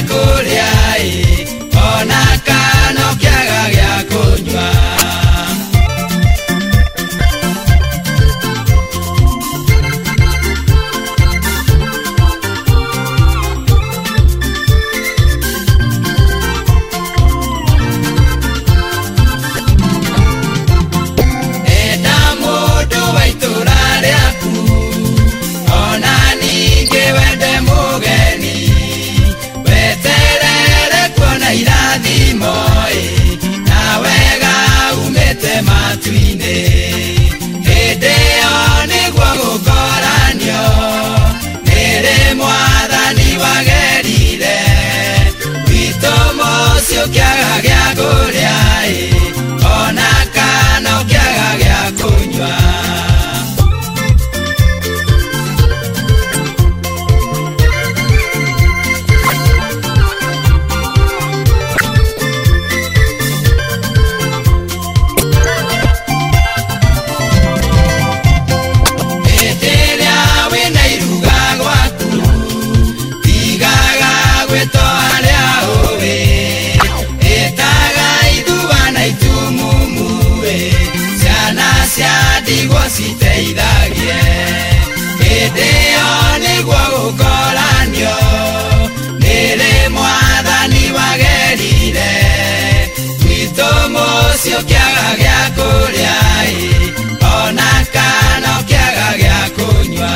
kuria ona kana kiaga gya kunywa kiaga gya kuria ona kana kiaga gya kunywa eteria wina iruga gwaku tigaga gwetoaria uwe ndigwo citeithagie hĩndĩ ĩyo nĩguo gũkoranio nĩrĩ mwathani wagerire gwitũ mũciĩ kĩaga gĩa kũrĩa ona kana kĩaga gĩa kũnyua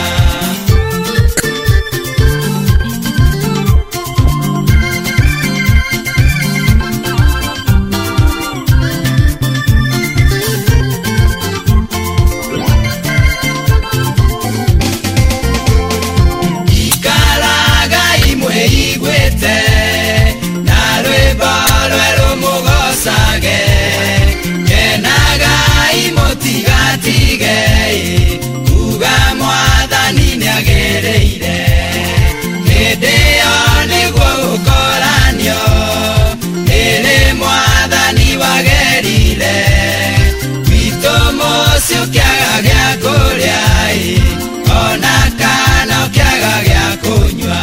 kuga mwathani nĩagereire hĩndĩ ĩyo nĩguo gũkoranio nĩrĩ mwathani wagerire gwitũ mũciĩ kĩaga gĩa kũrĩa ona kana kĩaga gĩa kũnyua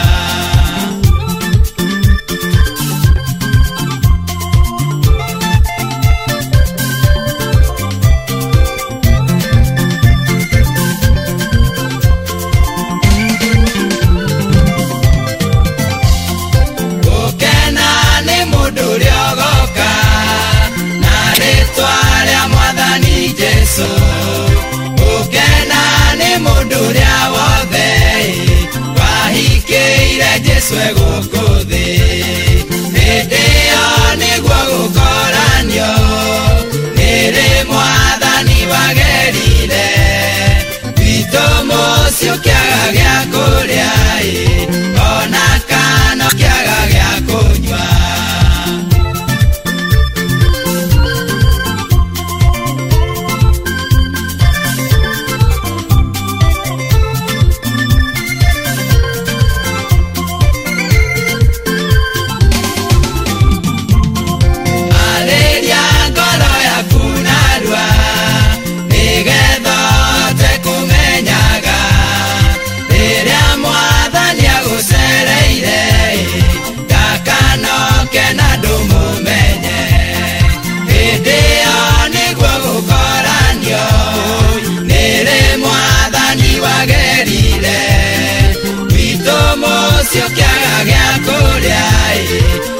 ukena nĩ mũndũ ũrĩa wothe wahikĩire Jesũ gũkũ thĩ hĩndĩ ĩyo nĩguo gũkoranio nĩrĩ mwathani wagerire gwitũ mũciĩ kĩaga gĩa kũrĩa ona kana kĩaga gĩa kũnyua Kĩaga gĩa kũrĩa